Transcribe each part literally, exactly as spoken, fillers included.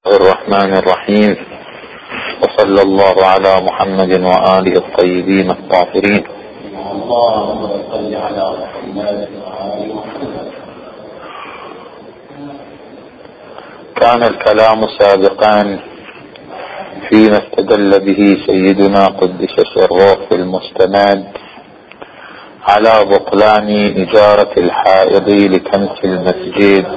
الرحمن الرحيم، وصلى الله على محمد وآله الطيبين الطاهرين. اللهم صل على محمد وآل محمد. كان الكلام سابقا فيما استدل به سيدنا قدس سره في المستند على بطلان إجارة الحائض لكنس المسجد،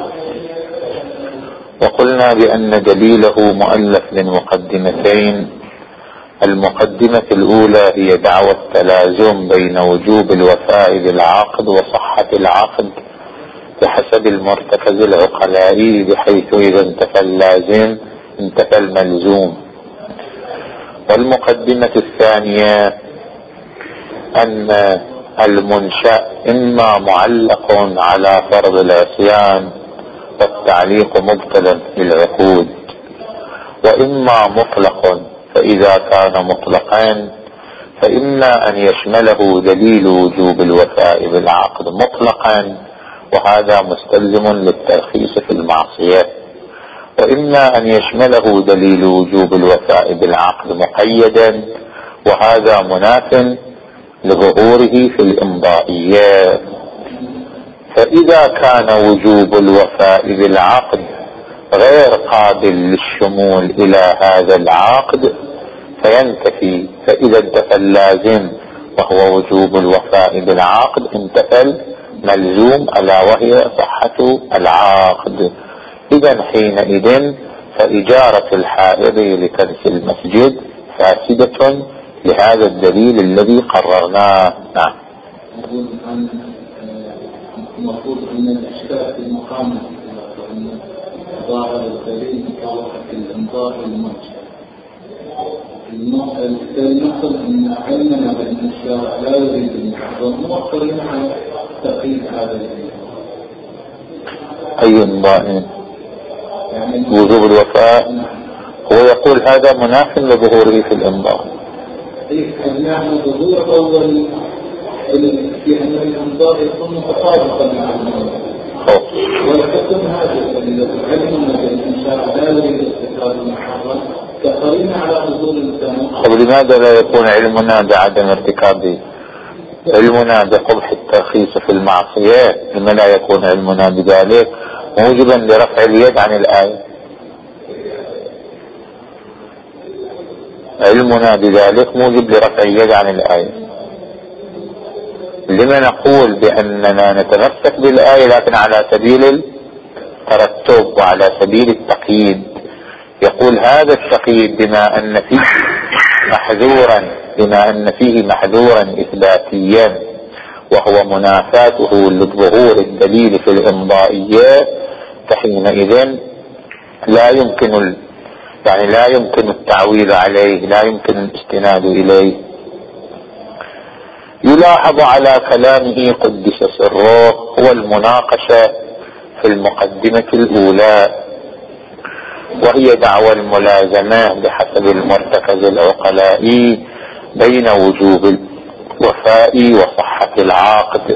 وقلنا بأن دليله مؤلف من مقدمتين. المقدمة الأولى هي دعوى التلازم بين وجوب الوفاء بالعقد وصحة العقد بحسب المرتكز العقلائي، بحيث إذا انتفى اللازم انتفى الملزوم. والمقدمة الثانية أن المنشأ إما معلق على فرض العصيان والتعليق مبتدا للعقود، وإما مطلق، فإذا كان مطلقا فإما أن يشمله دليل وجوب الوفاء بالعقد مطلقا، وهذا مستلزم للترخيص في المعصية، وإما أن يشمله دليل وجوب الوفاء بالعقد مقيدا، وهذا مناف لظهوره في الإمضائيات. فإذا كان وجوب الوفاء بالعقد غير قابل للشمول إلى هذا العقد فينتفي، فإذا انتفى اللازم وهو وجوب الوفاء بالعقد انتفى الملزوم ألا وهي صحة العقد. إذن حينئذ فإجارة الحائض لكنس المسجد فاسدة لهذا الدليل الذي قررناه. نعم. المفروض أن الإشكال في المقام ظاهر الدليل بوقت الإمضاء المنشأ. المقصد أن علمنا بأن الشارع لا يريد المحظم موفرين على تقييد هذا الدليل. أي إمضاء؟ يعني وجوب الوفاء. هو يقول هذا مناف لظهوره في الإمضاء. إيه أن ظهور أول في أن الإمضاء يكون متطابقا مع الموضوع، ولكن هذا الذي علمنا بأن الشارع لا يريد استخراج المحرم كقرينة على حضور الإنسان. طب لماذا لا يكون علمنا بعدم ارتكابه؟ علمنا بقبح الترخيص في المعصية، لما لا يكون علمنا بذلك موجبا لرفع اليد عن الآية؟ علمنا بذلك موجب لرفع اليد عن الآية. لما نقول بأننا نتمسك بالآية لكن على سبيل الترتب وعلى سبيل التقييد؟ يقول هذا التقييد بما أن فيه محذورا بما أن فيه محذورا إثباتيا وهو منافاته لظهور الدليل في الإمضائيات، فحينئذ لا يمكن يعني لا يمكن التعويل عليه، لا يمكن الاستناد إليه. يلاحظ على كلامه قدس سره هو المناقشة في المقدمة الأولى، وهي دعوى الملازمة بحسب المرتكز العقلائي بين وجوب الوفاء وصحة العقد،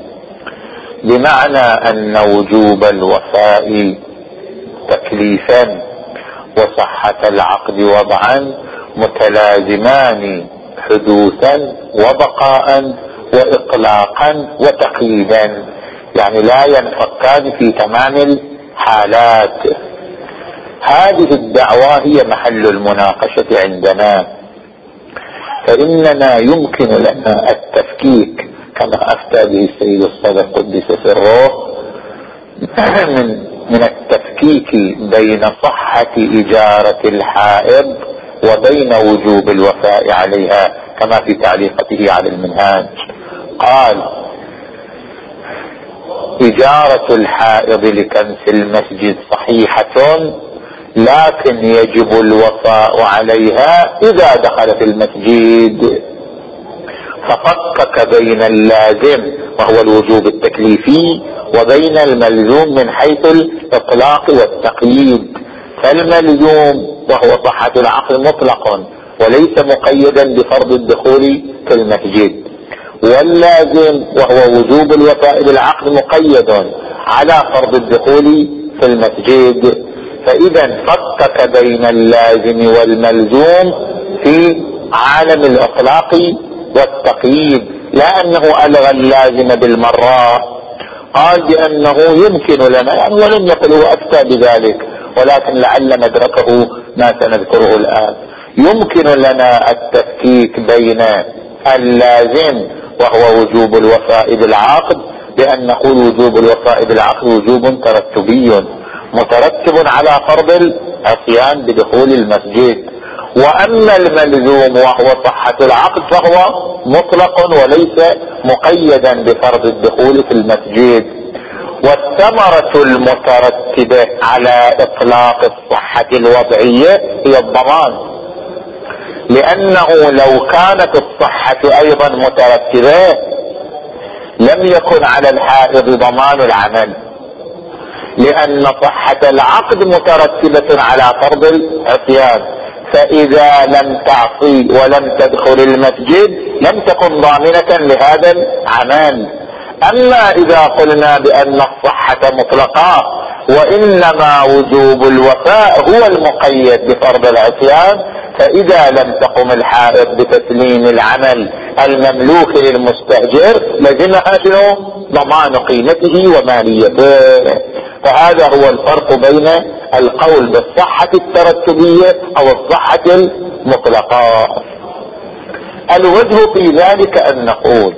بمعنى أن وجوب الوفاء تكليفا وصحة العقد وضعا متلازمان حدوثا وبقاء وإطلاقا وتقييدا، يعني لا ينفكان في تمام الحالات. هذه الدعوة هي محل المناقشة عندنا، فإننا يمكن لنا التفكيك كما أفتى به السيد الصدر قدس سره من من التفكيك بين صحة إجارة الحائض وبين وجوب الوفاء عليها، كما في تعليقته على المنهاج قال: إجارة الحائض لكنس المسجد صحيحة، لكن يجب الوفاء عليها إذا دخلت المسجد. ففكك بين اللازم وهو الوجوب التكليفي وبين الملزوم من حيث الإطلاق والتقييد. فالملزوم وهو صحة العقد مطلق وليس مقيدا بفرض الدخول في المسجد، واللازم وهو وجوب الوفاء بالعقد مقيد على فرض الدخول في المسجد. فإذا فكك بين اللازم والملزوم في عالم الإطلاق والتقييد، لا أنه ألغى اللازم بالمرة، قال بأنه يمكن لنا، يعني ولم يقل هو أفتى بذلك، ولكن لعل مدركه ما سنذكره الآن. يمكن لنا التفكيك بين اللازم وهو وجوب الوفاء بالعقد بأن نقول وجوب الوفاء بالعقد وجوب ترتبي مترتب على فرض العصيان بدخول المسجد، وأما الملزوم وهو صحة العقد فهو مطلق وليس مقيدا بفرض الدخول في المسجد. والثمرة المترتبة على إطلاق الصحة الوضعية هي الضمان، لأنه لو كانت الصحة أيضا مترتبة لم يكن على الحائض ضمان العمل، لأن صحة العقد مترتبة على فرض العصيان، فإذا لم تعصي ولم تدخل المسجد لم تكن ضامنة لهذا العمل. أما إذا قلنا بأن الصحة مطلقة وإنما وجوب الوفاء هو المقيد بفرض العصيان، فإذا لم تقم الحائض بتسليم العمل المملوك للمستأجر لزمها شنو؟ ضمان قيمته وماليته. فهذا هو الفرق بين القول بالصحة الترتبية أو الصحة المطلقة. الوجه في ذلك أن نقول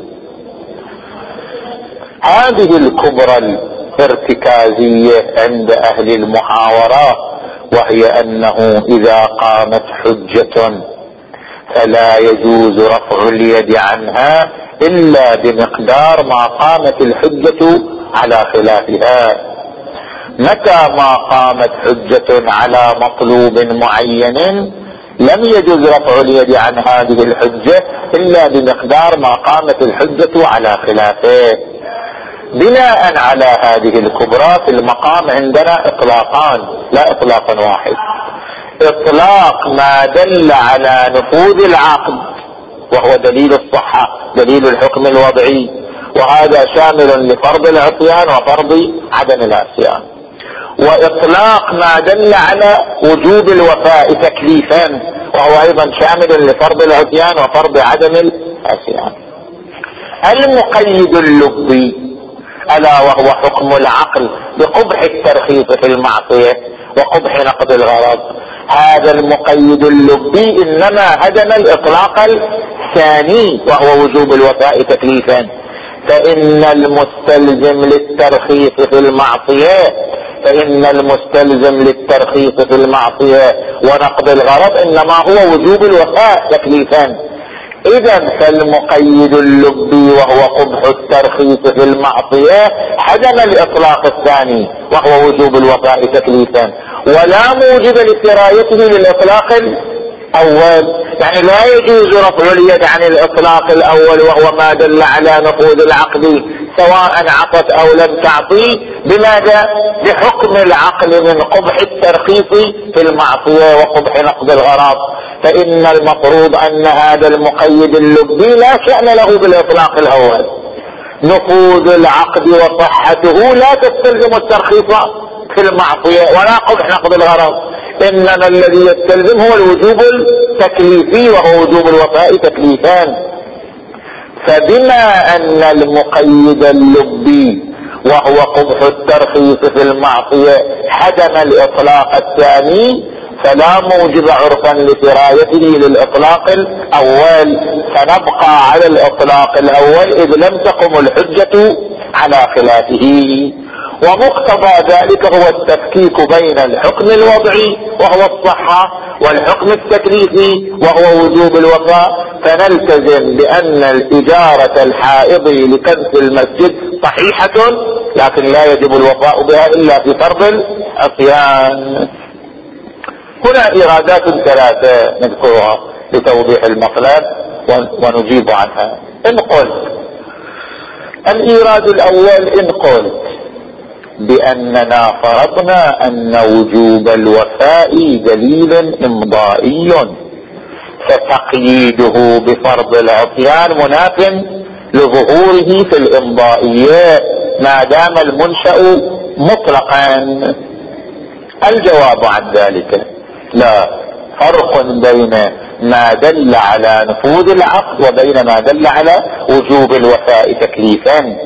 هذه الكبرى الارتكازية عند أهل المحاورة، وهي أنه إذا قامت حجة فلا يجوز رفع اليد عنها إلا بمقدار ما قامت الحجة على خلافها. متى ما قامت حجة على مطلوب معين لم يجوز رفع اليد عن هذه الحجة إلا بمقدار ما قامت الحجة على خلافه. بناء على هذه الكبرى في المقام عندنا إطلاقان لا إطلاق واحد. إطلاق ما دل على نفوذ العقد وهو دليل الصحة، دليل الحكم الوضعي، وهذا شامل لفرض العصيان وفرض عدم العصيان. وإطلاق ما دل على وجوب الوفاء تكليفا وهو أيضا شامل لفرض العصيان وفرض عدم العصيان. المقيد اللبي ألا وهو حكم العقل بقبح الترخيص في المعصية وقبح نقض الغرض، هذا المقيد اللبي إنما هدم الإطلاق الثاني وهو وجوب الوفاء تكليفا. فإن المستلزم للترخيص في المعصية فإن المستلزم للترخيص في المعصية ونقض الغرض إنما هو وجوب الوفاء تكليفا. إذا فالمقيد اللبي وهو قبح الترخيص في المعصية هدم الإطلاق الثاني وهو وجوب الوفاء تكليفا، ولا موجب لسرايته للإطلاق الأول. يعني لا يجوز رفع اليد عن الإطلاق الأول وهو ما دل على نفوذ العقد سواء عطت أو لم تعطي. بماذا؟ بحكم العقل من قبح الترخيص في المعصية وقبح نقض الغرض. فإن المفروض أن هذا المقيد اللبي لا شأن له بالإطلاق الأول. نفوذ العقد وصحته لا تستلزم الترخيص في المعصية ولا قبح نقض الغرض، إنما الذي يستلزم هو الوجوب التكليفي وهو وجوب الوفاء تكليفان. فبما أن المقيد اللبي وهو قبح الترخيص في المعصية هدم الإطلاق الثاني فلا موجب عرفا لسرايته للإطلاق الأول، فنبقى على الإطلاق الأول إذ لم تقم الحجة على خلافه. ومقتضى ذلك هو التفكيك بين الحكم الوضعي وهو الصحة والحكم التكليفي وهو وجوب الوفاء، فنلتزم بأن الإجارة الحائض لكنس المسجد صحيحة لكن لا يجب الوفاء بها إلا في فرض العصيان. هنا إيرادات ثلاثة نذكرها لتوضيح المطلب ونجيب عنها. إن قلت الإيراد الأول، إن قلت بأننا فرضنا أن وجوب الوفاء دليل إمضائي فتقييده بفرض العصيان مناف لظهوره في الإمضائية ما دام المنشأ مطلقا. الجواب عن ذلك لا فرق بين ما دل على نفوذ العقد وبين ما دل على وجوب الوفاء تكليفا.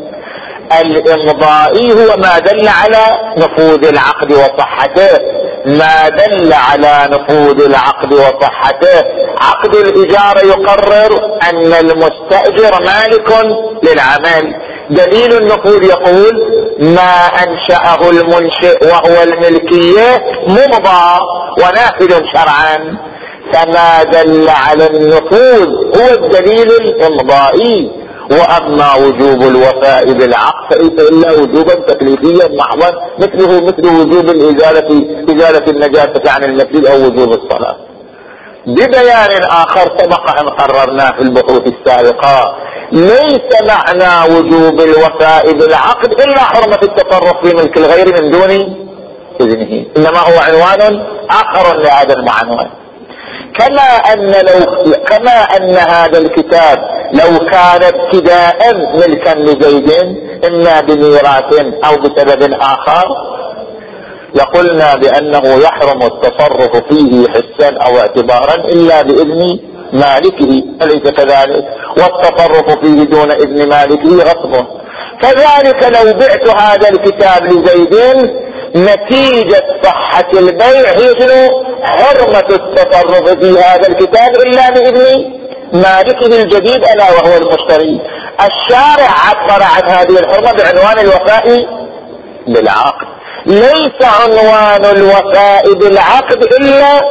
الامضائي هو ما دل على نفوذ العقد وصحته، ما دل على نفوذ العقد وصحته. عقد الإجارة يقرر أن المستأجر مالك للعمل، دليل النفوذ يقول ما أنشأه المنشئ وهو الملكية ممضى ونافذ شرعا، فما دل على النفوذ هو الدليل الإمضائي. وأما وجوب الوفاء بالعقد فليس إلا وجوبا تكليفيا محضا مثله مثل وجوب الإزالة إزالة النجاسة عن المسجد أو وجوب الصلاة. ببيان آخر سبق أن قررناه في البحوث السابقة، ليس معنى وجوب الوفاء بالعقد إلا حرمة التصرف في ملك الغير من دون إذنه، إنما هو عنوان آخر لهذا المعنى. كما أن لو كما أن هذا الكتاب لو كان ابتداء ملكا لزيد إما بميراث أو بسبب آخر لقلنا بأنه يحرم التصرف فيه حسا أو اعتبارا إلا بإذن مالكه، أليس كذلك؟ والتصرف فيه دون إذن مالكه غصب. كذلك لو بعت هذا الكتاب لزيد نتيجة صحة البيع هي شنو؟ حرمة التصرف في هذا الكتاب إلا بإذن مالكه الجديد ألا وهو المشتري. الشارع عبر عن هذه الحرمة بعنوان الوفاء بالعقد. ليس عنوان الوفاء بالعقد إلا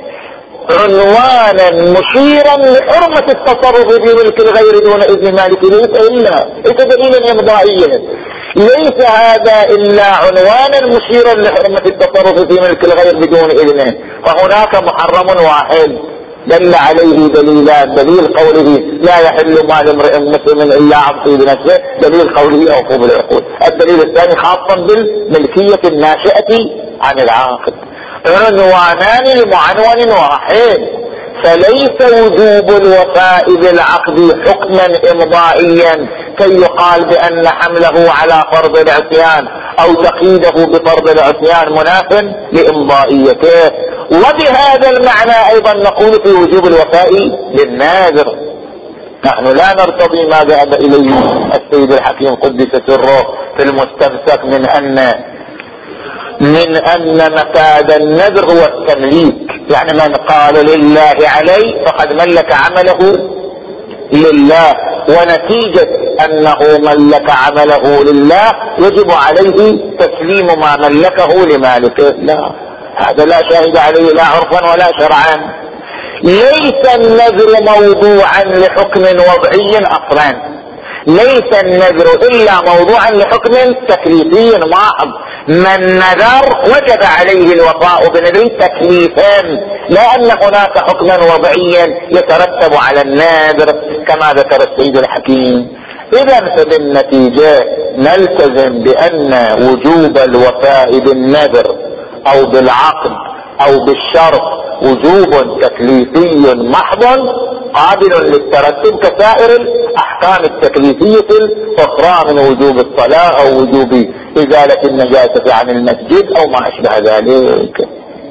عنوانا مشيرا لحرمة التصرف في ملك الغير دون إذن مالكه، ليس إلا ليس دليلا إمضائيا، ليس هذا إلا عنوانا مشيرا لحرمة التصرف في ملك الغير بدون إذنه. فهناك محرم واحد دل عليه دليلان، دليل قوله لا يحل مال امرئ مسلم إلا عن طيب نفسه، دليل قوله أوفوا بالعقود. الدليل الثاني خاصا بالملكية الناشئة عن العاقد. عنوانان لمعنون واحد، فليس وجوب الوفاء بالعقد حكما إمضائيا كي يقال بأن حمله على فرض العصيان أو تقييده بفرض العصيان مناف لإمضائيته. وبهذا المعنى أيضا نقول في وجوب الوفاء للناذر. نحن لا نرتضي ما ذهب إليه السيد الحكيم قدس سره في المستمسك من أن من أن مفاد النذر هو التمليك، يعني من قال لله علي فقد ملك عمله لله، ونتيجة أنه ملك عمله لله يجب عليه تسليم ما ملكه لمالكه. لا، هذا لا شاهد عليه لا عرفا ولا شرعا. ليس النذر موضوعا لحكم وضعي أصلا، ليس النذر إلا موضوعا لحكم تكليفي محض. من نذر وجب عليه الوفاء بنذر تكليفا، لا أن هناك حكما وضعيا يترتب على النذر كما ذكر السيد الحكيم. إذا فبالنتيجة نلتزم بأن وجوب الوفاء بالنذر أو بالعقد أو بالشرط وجوب تكليفي محض قابل للترتب كسائر الأحكام التكليفية الأخرى من وجوب الصلاة أو وجوب إزالة النجاسة عن المسجد أو ما أشبه ذلك.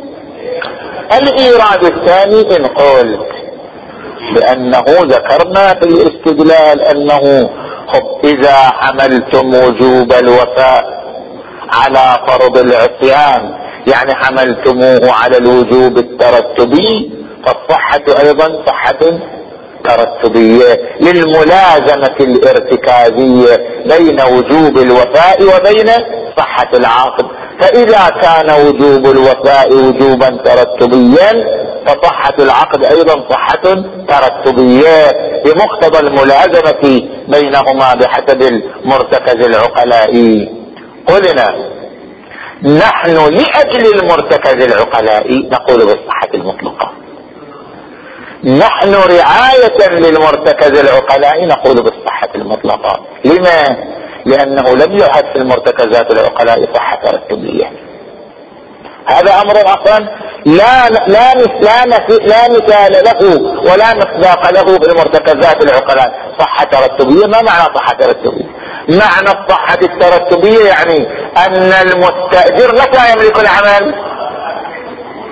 الإيراد الثاني إن قلت بأنه ذكرنا في الاستدلال أنه إذا حملتم وجوب الوفاء على فرض العصيان يعني حملتموه على الوجوب الترتبي، فالصحة أيضا صحة ترتبية للملازمة الارتكازية بين وجوب الوفاء وبين صحة العقد. فإذا كان وجوب الوفاء وجوبا ترتبيا فصحة العقد أيضا صحة ترتبية بمقتضى الملازمة بينهما بحسب المرتكز العقلائي. قلنا نحن لأجل المرتكز العقلائي نقول بالصحة المطلقة، نحن رعاية للمرتكز العقلائي نقول بالصحة المطلقة. لما؟ لأنه لم يعد في المرتكزات العقلاء صحة ترتبية. هذا أمر أصلا لا لا لا لا مثال له ولا مصداق له في المرتكزات العقلاء. صحة ترتبية، ما معنى صحة ترتبية؟ معنى الصحة الترتبية يعني أن المستأجر متى يملك العمل؟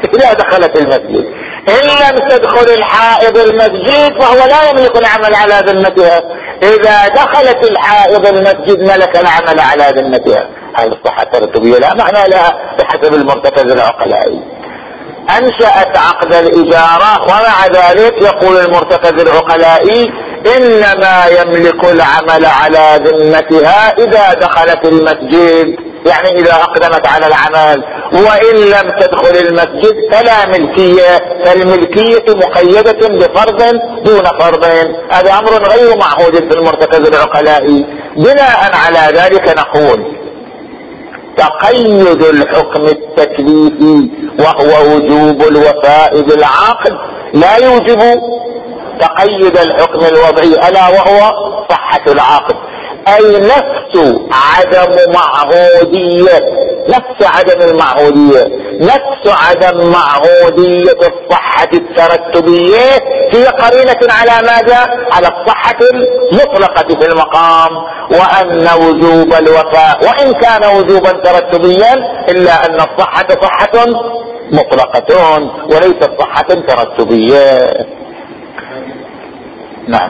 إذا دخلت المسجد. إن لم تدخل الحائض المسجد فهو لا يملك العمل على ذمتها. إذا دخلت الحائض المسجد ملك العمل على ذمتها. هذه الصحة الترتبية لا معنى لها بحسب المرتكز العقلائي. أنشأت عقد الإجارة ومع ذلك يقول المرتكز العقلائي إنما يملك العمل على ذمتها إذا دخلت المسجد، يعني إذا أقدمت على العمل، وإن لم تدخل المسجد فلا ملكية، فالملكية مقيدة بفرض دون فرض. هذا أمر غير معهود في المرتكز العقلائي. بناء على ذلك نقول تقيد الحكم التكليفي وهو وجوب الوفاء بالعقد لا يوجب تقيد الحكم الوضعي ألا وهو صحة العقد، أي نفس عدم معهودية نفس عدم المعهودية نفس عدم معهودية الصحة الترتبية هي قرينة على ماذا؟ على الصحة المطلقة في المقام، وأن وجوب الوفاء وإن كان وجوبا ترتبيا إلا أن الصحة صحة مطلقة وليست صحة ترتبية. نعم.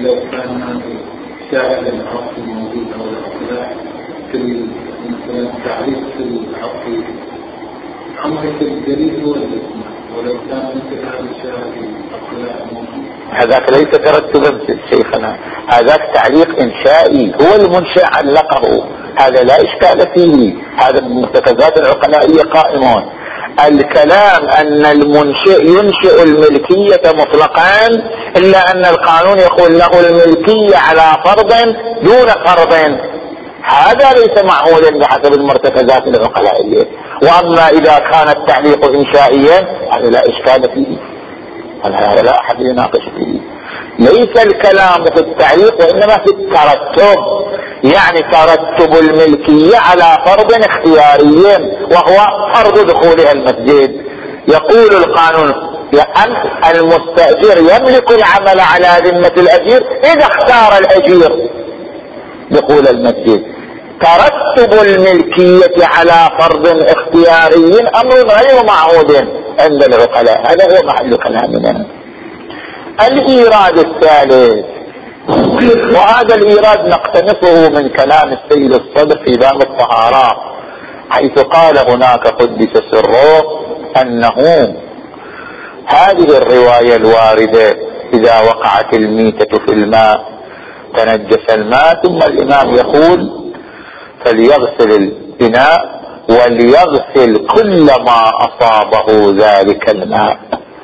شاهد العقد الموجود أو العقلاء في مثلا تعريف في العقد عمرك الدليل هو الاسم، ولو كان مثل هذا الشاهد العقلاء موجود هذاك ليس ترتبا شيخنا، هذاك تعليق إنشائي، هو المنشأ علقه، هذا لا إشكال فيه، هذا المرتكزات العقلائية قائمون. الكلام أن المنشئ ينشئ الملكية مطلقا إلا أن القانون يقول له الملكية على فرض دون فرض، هذا ليس معهودا بحسب المرتكزات العقلائية. وأما إذا كان التعليق إنشائيا هذا لا إشكال فيه، هذا لا أحد يناقش فيه. ليس الكلام في التعليق وإنما في الترتب، يعني ترتب الملكية على فرض اختياري وهو فرض دخولها المسجد. يقول القانون أن المستأجر يملك العمل على ذمة الأجير إذا اختار الأجير دخول المسجد. ترتب الملكية على فرض اختياري أمر غير معهود عند العقلاء، هذا هو محل كلامنا. الإيراد الثالث، وهذا الإيراد نقتنصه من كلام السيد الصدر في باب الطهارة، حيث قال هناك قدس سره أنه هذه الرواية الواردة إذا وقعت الميتة في الماء تنجس الماء، ثم الإمام يقول فليغسل الإناء وليغسل كل ما أصابه ذلك الماء.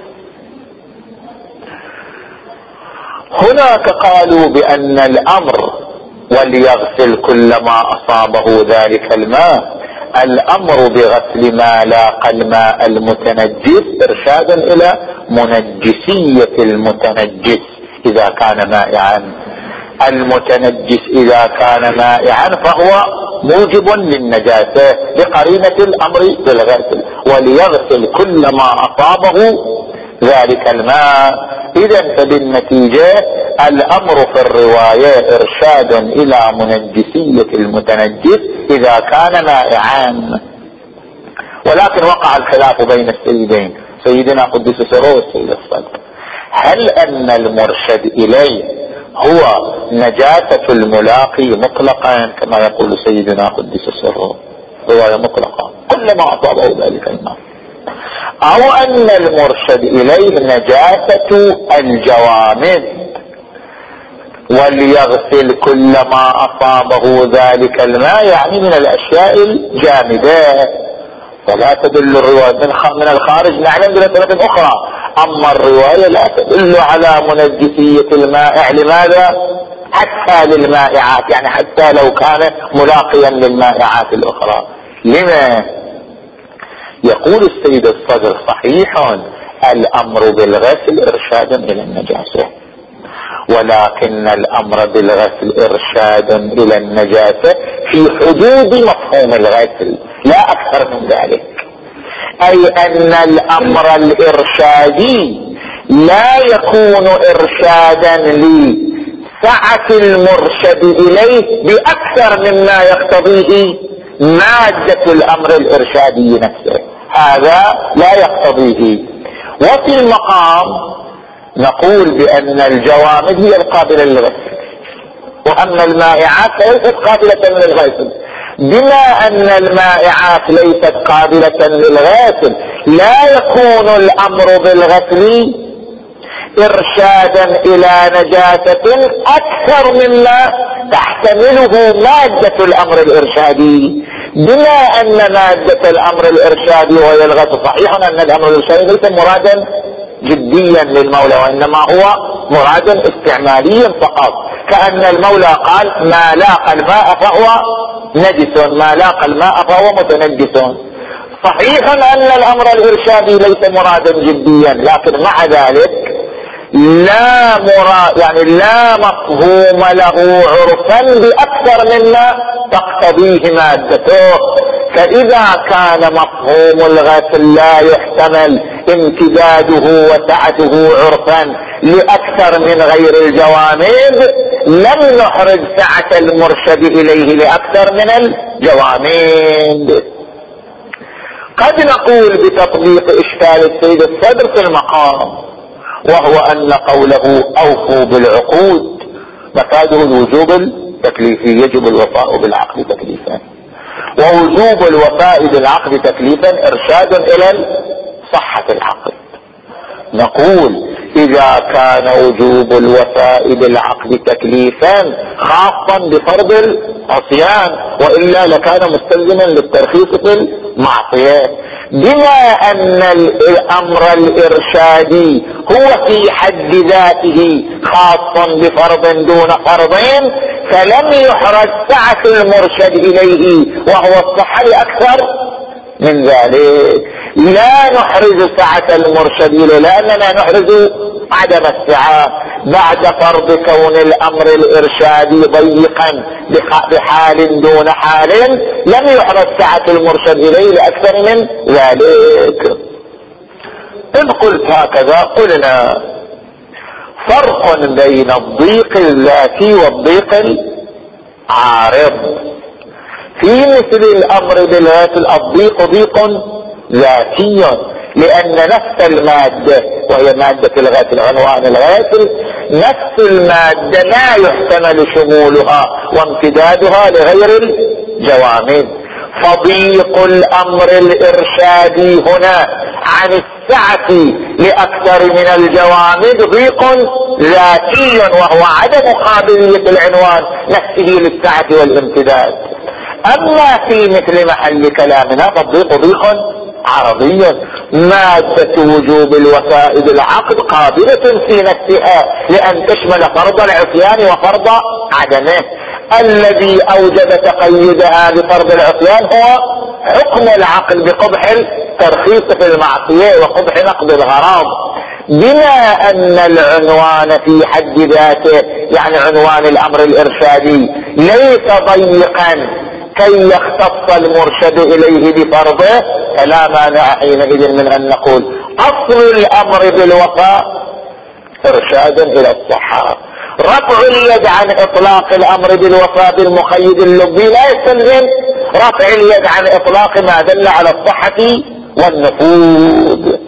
هناك قالوا بأن الأمر وليغسل كل ما أصابه ذلك الماء، الأمر بغسل ما لاقى الماء المتنجس إرشادا إلى منجسية المتنجس إذا كان مائعا. المتنجس إذا كان مائعا فهو موجب للنجاسة بقرينة الأمر بالغسل، وليغسل كل ما أصابه ذلك الماء. إذا فبالنتيجة الأمر في الرواية إرشاد إلى منجسية المتنجس إذا كان مائعا. ولكن وقع الخلاف بين السيدين، سيدنا قدس سره والسيد الصدر، هل أن المرشد إليه هو نجاسة الملاقي مطلقا كما يقول سيدنا قدس سره رواية مطلقة كل ما أصابه ذلك الماء، أو أن المرشد إليه نجاسة الجوامد وليغسل كل ما أصابه ذلك الماء يعني من الأشياء الجامدة؟ ولا تدل الرواية من الخارج نعلم بلسنة أخرى، أما الرواية لا تدل على منجسية المائع. لماذا؟ حتى للمائعات، يعني حتى لو كان ملاقيا للمائعات الأخرى. لما؟ يقول السيد الصدر صحيح الأمر بالغسل إرشاد إلى النجاسة، ولكن الأمر بالغسل إرشاد إلى النجاسة في حدود مفهوم الغسل لا أكثر من ذلك، أي أن الأمر الإرشادي لا يكون إرشادا لسعة المرشد إليه بأكثر مما يقتضيه مادة الأمر الإرشادي نفسه. هذا لا يقتضيه. وفي المقام نقول بأن الجوامد هي القابلة للغسل، وأما المائعات ليست قابلة للغسل. بما أن المائعات ليست قابلة للغسل لا يكون الأمر بالغسل إرشادا إلى نجاسة أكثر مما تحتمله مادة الأمر الإرشادي. بما أن مادة الأمر الإرشادي وهي الغسل، صحيح أن الأمر الإرشادي ليس مرادا جديا للمولى، وإنما هو مرادا استعماليا فقط، كأن المولى قال ما لاقى الماء فهو نجس، ما لاقى الماء فهو متنجس. صحيح أن الأمر الإرشادي ليس مرادا جديا، لكن مع ذلك لا مراد يعني لا مفهوم له عرفا بأكثر مما تقتضيه مادته. فإذا كان مفهوم الغسل لا يحتمل امتداده وسعته عرفا لأكثر من غير الجوامد، لم نحرج سعة المرشد إليه لأكثر من الجوامد. قد نقول بتطبيق إشكال السيد الصدر في المقام، وهو أن قوله أوفوا بالعقود مفاده الوجوب التكليفي، يجب الوفاء بالعقد تكليفا، ووجوب الوفاء بالعقد تكليفا إرشاد إلى صحة العقد. نقول إذا كان وجوب الوفاء بالعقد تكليفا خاصا بفرض العصيان، وإلا لكان مستلزما للترخيص في المعصية. بما أن الأمر الإرشادي هو في حد ذاته خاصا بفرض دون فرضين، فلم يحرج سعة المرشد إليه وهو الصحة أكثر من ذلك. لا نحرز سعة المرشد إليه لأننا نحرز عدم السعة بعد فرض كون الأمر الإرشادي ضيقا بحال دون حال، لم يحرز سعة المرشد إليه لأكثر من ذلك. إن قلت هكذا قلنا فرق بين الضيق الذاتي والضيق العارض. في مثل الأمر بالغسل الضيق ضيق ذاتي، لأن نفس المادة وهي مادة الغسل عنوان الغسل، نفس المادة لا يحتمل شمولها وامتدادها لغير الجوامد. فضيق الأمر الإرشادي هنا عن السعة لأكثر من الجوامد ضيق ذاتي، وهو عدم قابلية العنوان نفسه للسعة والامتداد. أما في مثل محل كلامنا فالضيق ضيق عرضي، مادة وجوب الوفاء بالعقد قابلة في نفسها لأن تشمل فرض العصيان وفرض عدمه. الذي أوجب تقيدها بفرض العصيان هو حكم العقل بقبح الترخيص في المعصية وقبح نقض الغرام. بما أن العنوان في حد ذاته يعني عنوان الأمر الإرشادي ليس ضيقا كي يختص المرشد إليه بفرضه، فلا مانع حينئذ من أن نقول أصل الأمر بالوفاء إرشادا إلى الصحة. رفع اليد عن إطلاق الأمر بالوفاء بالمقيد اللبي لا يستلزم رفع اليد عن إطلاق ما دل على الصحة والنفوذ،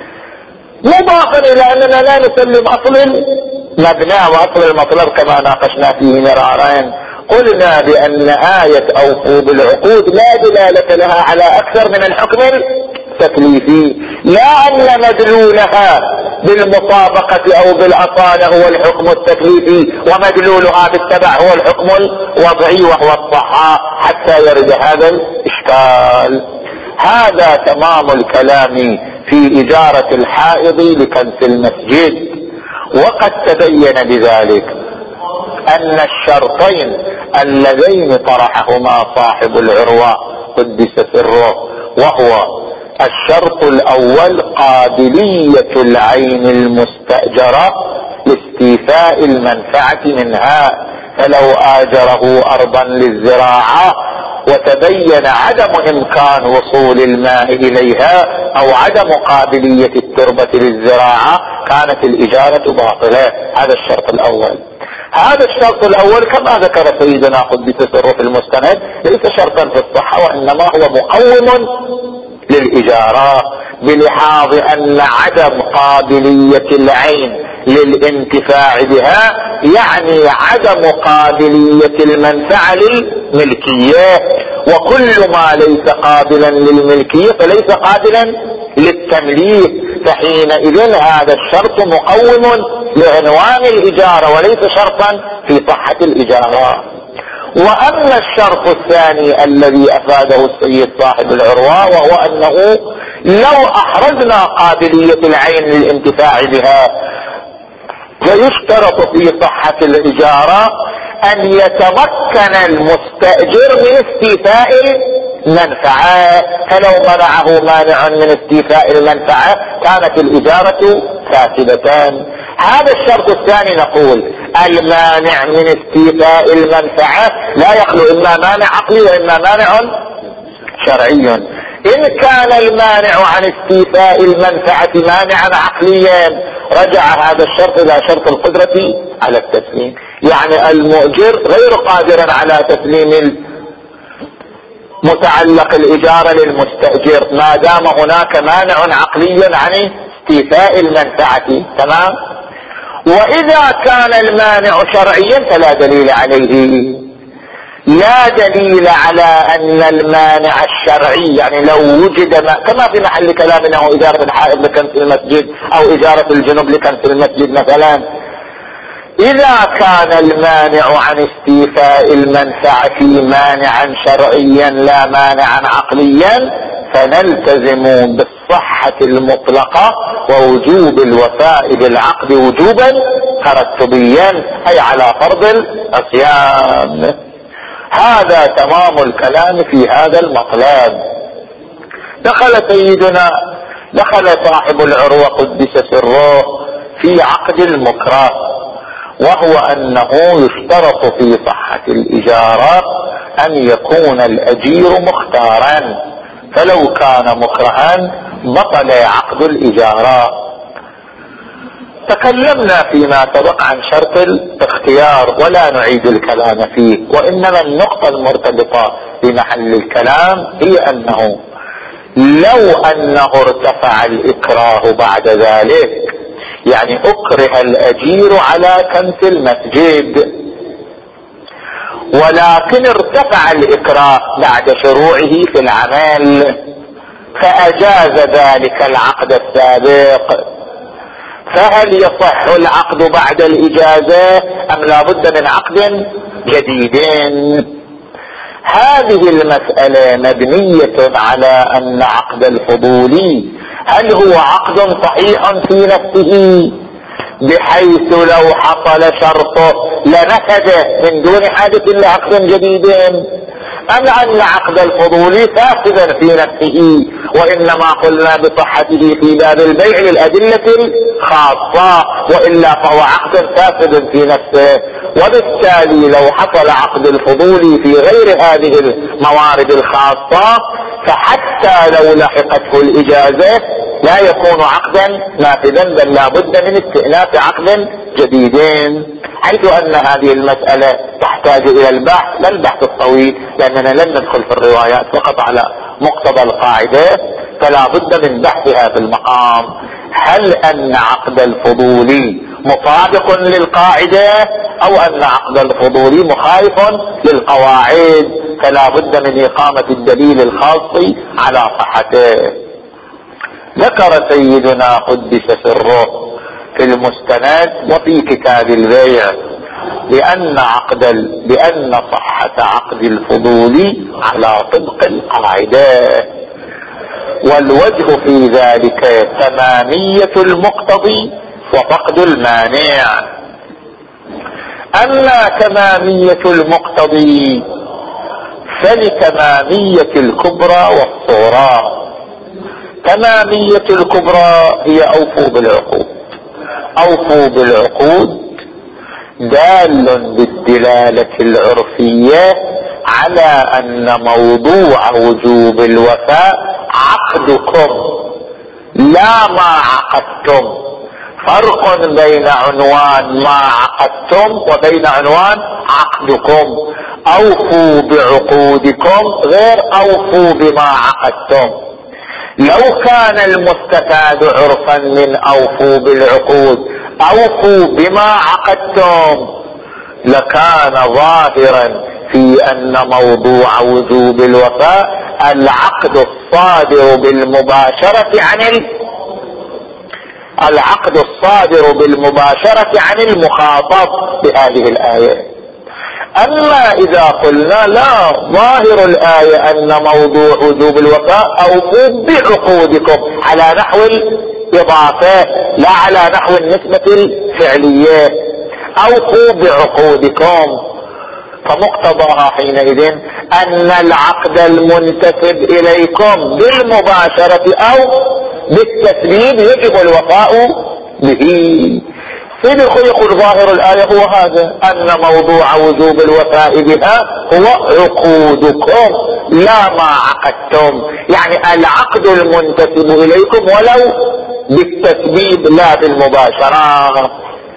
مضافا إلى أننا لا نسلم أصل المبنى وأصل المطلب كما ناقشنا فيه مرارين. قلنا بأن آية أوفوا بالعقود لا دلالة لها على أكثر من الحكم التكليفي، لا أن مدلولها بالمطابقة أو بالأصالة هو الحكم التكليفي ومدلولها بالتبع هو الحكم الوضعي وهو الصحة، حتى يرد هذا الإشكال. هذا تمام الكلام في إجارة الحائض لكنس المسجد. وقد تبين بذلك أن الشرطين اللذين طرحهما صاحب العروة قدس سره، وهو الشرط الأول قابلية العين المستأجرة لاستيفاء المنفعة منها، فلو آجره أرضا للزراعة وتبين عدم إمكان وصول الماء إليها أو عدم قابلية التربة للزراعة كانت الإجارة باطلة. هذا الشرط الأول. هذا الشرط الأول كما ذكر سيدنا قدس سره في المستند ليس شرطا في الصحة، وإنما هو مقوم للإجارة، بلحاظ أن عدم قابلية العين للانتفاع بها يعني عدم قابلية المنفعة للملكية، وكل ما ليس قابلا للملكية فليس قابلا للتمليك، فحينئذ هذا الشرط مقوم لعنوان الإجارة وليس شرطا في صحة الإجارة. وأما الشرط الثاني الذي أفاده السيد صاحب العروة، وهو أنه لو أحرزنا قابلية العين للانتفاع بها فيشترط في صحة الإجارة أن يتمكن المستأجر من استيفاء المنفعة، فلو منعه مانع من استيفاء المنفعة كانت الإجارة فاسدة. هذا الشرط الثاني نقول المانع من استيفاء المنفعة لا يخلو إما مانع عقلي وإما مانع شرعي. إن كان المانع عن استيفاء المنفعة مانعا عقليا رجع هذا الشرط إلى شرط القدرة على التسليم، يعني المؤجر غير قادر على تسليم متعلق الإجارة للمستأجر ما دام هناك مانع عقلي عن استيفاء المنفعة. تمام. وإذا كان المانع شرعيا فلا دليل عليه، لا دليل على أن المانع الشرعي، يعني لو وجد ما كما في محل كلامنا هو إجارة الحائض لكنس المسجد أو إجارة الجنوب لكنس المسجد مثلا، إذا كان المانع عن استيفاء المنفعة مانعا شرعيا لا مانعا عقليا فنلتزم بالصحة المطلقة ووجوب الوفاء بالعقد وجوبا ترتبيا أي على فرض العصيان. هذا تمام الكلام في هذا المطلب. دخل سيدنا دخل صاحب العروة قدس سره في عقد المكره، وهو أنه يشترط في صحة الإجارة أن يكون الأجير مختارا، فلو كان مكرها بطل عقد الإجارة. تكلمنا فيما سبق عن شرط الاختيار ولا نعيد الكلام فيه، وإنما النقطة المرتبطة بمحل الكلام هي أنه لو أنه ارتفع الإكراه بعد ذلك، يعني أكره الأجير على كنس المسجد ولكن ارتفع الإكراه بعد شروعه في العمل فأجاز ذلك العقد السابق، فهل يصح العقد بعد الإجازة أم لا بد من عقد جديد؟ هذه المسألة مبنية على أن عقد الفضولي هل هو عقد صحيح في نفسه بحيث لو حصل شرطه لنفذه من دون حاجة لعقد جديد، أم أن عقد الفضولي فاسدا في نفسه وإنما قلنا بصحته في باب البيع للأدلة الخاصة وإلا فهو عقد فاسد في نفسه؟ وبالتالي لو حصل عقد الفضولي في غير هذه الموارد الخاصة فحتى لو لحقته الإجازة لا يكون عقدا نافذا بل لا بد من استئناف عقد جديدين، حيث أن هذه المسألة تحتاج إلى البحث لا البحث الطويل، لأننا لن ندخل في الروايات فقط على مقتضى القاعدة، فلا بد من بحثها في المقام. هل أن عقد الفضولي مطابق للقاعدة أو أن عقد الفضولي مخالف للقواعد؟ فلا بد من إقامة الدليل الخاص على صحته. ذكر سيدنا قدس سره في المستند وفي كتاب البيع بأن عقد ال... بأن صحة عقد الفضول على طبق القاعدة، والوجه في ذلك تمامية المقتضي وفقد المانع. أما تمامية المقتضي فلتمامية الكبرى والصغرى. تمامية الكبرى هي أوفوا بالعقود. أوفوا بالعقود دال بالدلالة العرفية على أن موضوع وجوب الوفاء عقدكم لا ما عقدتم. فرق بين عنوان ما عقدتم وبين عنوان عقدكم. أوفوا بعقودكم غير أوفوا بما عقدتم. لو كان المستفاد عرفا من اوفوا بالعقود اوفوا بما عقدتم لكان ظاهرا في ان موضوع وجوب الوفاء العقد الصادر بالمباشرة عن ال... العقد الصادر بالمباشرة عن المخاطب بهذه الآية. اما اذا قلنا لا، ظاهر الآية ان موضوع وجوب الوفاء اوفوا بعقودكم على نحو الاضافة لا على نحو النسبة الفعلية، اوفوا بعقودكم، فمقتضاها حينئذ ان العقد المنتسب اليكم بالمباشرة او بالتسبيب يجب الوفاء به. صدق يقول ظاهر الآية هو هذا، أن موضوع وجوب الوفاء بها هو عقودكم لا ما عقدتم، يعني العقد المنتسب إليكم ولو بالتسبيب لا بالمباشرة.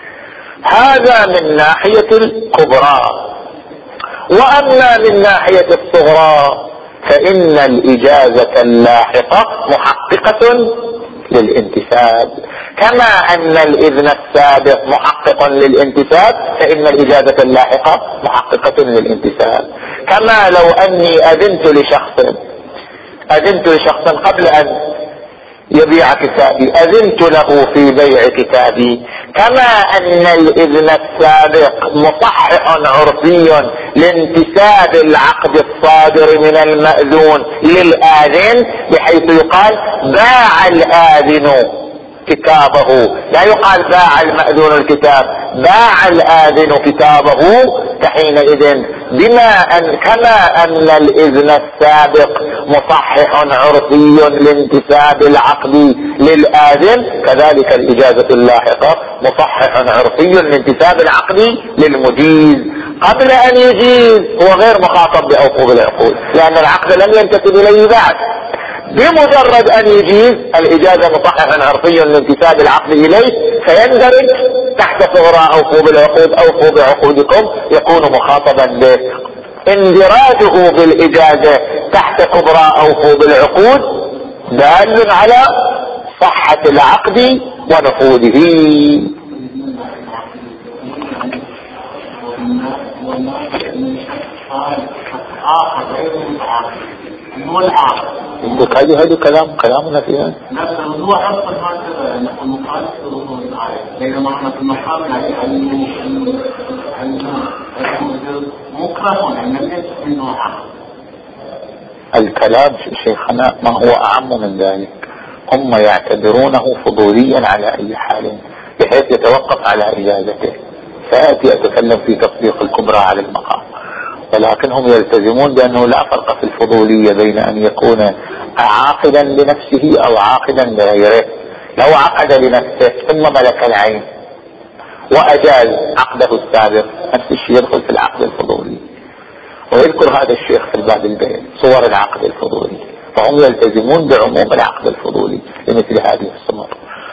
هذا من ناحية الكبرى. وأما من ناحية الصغرى فإن الإجازة اللاحقة محققة للانتساب، كما أن الإذن السابق محقق للانتساب فإن الإجازة اللاحقة محققة للانتساب. كما لو أني أذنت لشخص أذنت لشخص قبل أن يبيع كتابي، أذنت له في بيع كتابي، كما أن الإذن السابق مصحح عرفي لانتساب العقد الصادر من المأذون للآذن، بحيث يقال باع الآذن كتابه، لا يقال باع المأذون الكتاب، باع الآذن كتابه. فحينئذ بما أن كما أن الإذن السابق مصحح عرفي لانتساب العقد للآذن، كذلك الإجازة اللاحقة مصحح عرفي لانتساب العقد للمجيز. قبل أن يجيز هو غير مخاطب بأوفوا بالعقود، لأن العقد لم ينتسب إليه بعد. بمجرد أن يجيز الإجازة مصحح عرفي لانتساب العقد إليه فيندرج تحت صغرى أوفوا بالعقود أوفوا بعقودكم، يكون مخاطبا به. اندراجه بالإجازة تحت كبرى أوفوا بالعقود دال على صحة العقد ونفوذه. هذه هذه كلام كلامنا فيها. نفس الموضوع أصلا هذا نحن مخالف للوضوء الآية، بينما احنا في المقام يعني مكره أن ليس منه عقل. الكلام شيخنا ما هو أعم من ذلك، هم يعتبرونه فضوليا على أي حال بحيث يتوقف على إجازته. سآتي أتكلم في تطبيق الكبرى على المقام، ولكنهم يلتزمون بأنه لا فرق في الفضولية بين أن يكون عاقدا لنفسه أو عاقدا لغيره. لو عقد لنفسه ثم ملك العين وأجاز عقده السابق نفس الشيء يدخل في العقد الفضولي، ويذكر هذا الشيخ في الباب البيع صور العقد الفضولي، فهم يلتزمون بعموم العقد الفضولي لمثل هذه الصور.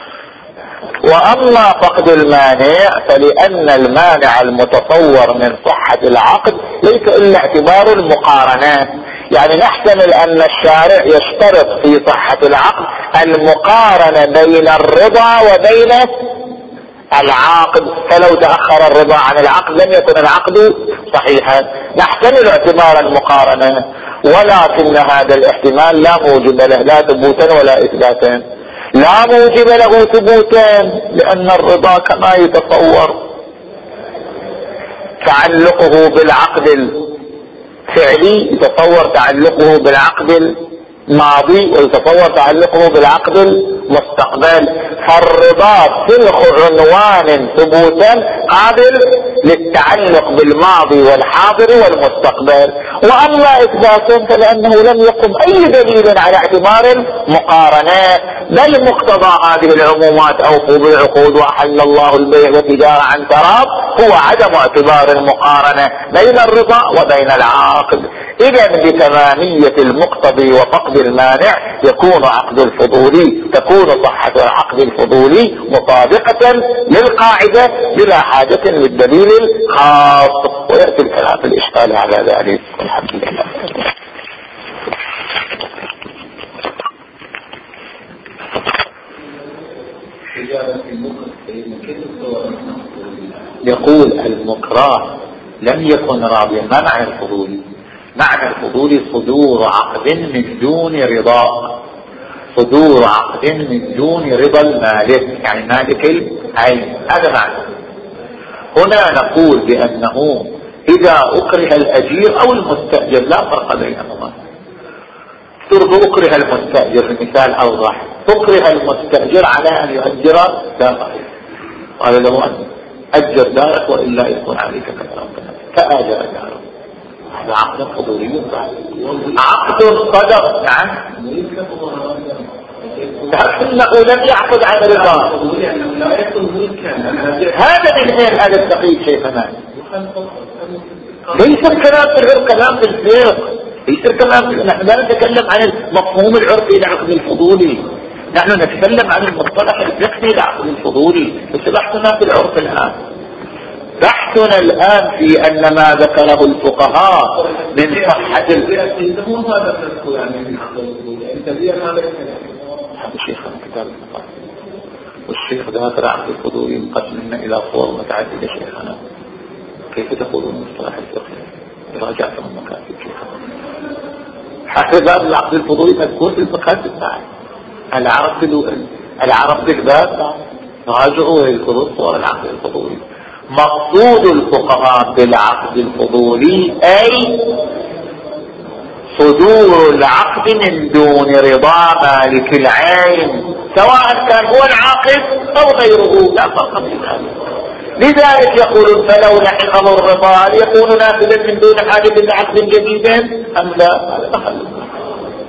وأما فقد المانع فلأن المانع المتصور من صحة العقد ليس إلا اعتبار المقارنات، يعني نحتمل أن الشارع يشترط في صحة العقد المقارنة بين الرضا وبين العاقد، فلو تأخر الرضا عن العقد لم يكن العقد صحيحا. نحتمل اعتبار المقارنة، ولكن هذا الاحتمال لا موجب له لا ثبوتا ولا إثباتا. لا موجب له ثبوتا لأن الرضا كما يتصور تعلقه بالعقد الفعلي يتصور تعلقه بالعقد الماضي ويتصور تعلقه بالعقد المستقبل، فالرضا صلح عنوان ثبوتا قابل للتعلق بالماضي والحاضر والمستقبل. وأما إثباتا فلأنه لم يقم أي دليل على اعتبار المقارنات، بل مقتضى هذه العمومات أوفوا بالعقود وأحل الله البيع والتجارة عن تراض هو عدم اعتبار المقارنة بين الرضا وبين العاقد. إذا بتمامية المقتضي وفقد المانع يكون عقد الفضولي تكون صحة العقد الفضولي مطابقة للقاعدة بلا حاجة للدليل الخاص، ويأتي الكلام في الإشكال على ذلك. الحمد لله. يقول المكره لم يكن راضيا. ما معنى الفضولي؟ معنى الفضولي صدور عقد من دون رضا، صدور عقد من دون رضا المالك، يعني مالك العين، هذا معنى. هنا نقول بأنه إذا أكره الأجير أو المستأجر لا فرق بينهما. ترضى أكره المستأجر، المثال أوضح، أكره المستأجر على أن يؤجر داره، قال له أن أجر دارك وإلا يكون عليك كذا فآجر داره، هذا عقد حضوري. عقد صدر نعم لكنه لم يعقد عن رضا. هذا من اين هذا التقييد شيخنا؟ ليس الكلام في العرف، كلام في الفقه، ليس الكلام في... نحن لا نتكلم عن المفهوم العرفي لعقد الفضولي، نحن نتكلم عن المصطلح الفقهي لعقد الفضولي. بس بحثنا في العرف الآن، بحثنا الآن في أن ما ذكره الفقهاء من صحة الفقه. هذا شيخنا كتاب الفقه، والشيخ ذاكر عقد الفضولي انقسمنا إلى صور متعددة. شيخنا كيف تقولون مصطلح الفقه؟ راجعت من مكاتب شيخنا، حتى باب العقد الفضولي مذكور في المكاتب بعد. العرب العرب بالباب راجعوا ويذكروا صور العقد الفضولي. مقصود الفقهاء بالعقد الفضولي أي صدور العقد من دون رضا مالك العين، سواء كان هو العاقد أو غيره، لا فرق في ذلك. لذلك يقولون فلو لحقه الرضا يكون نافذا من دون حاجة لعقد جديد أم لا؟ هذا محل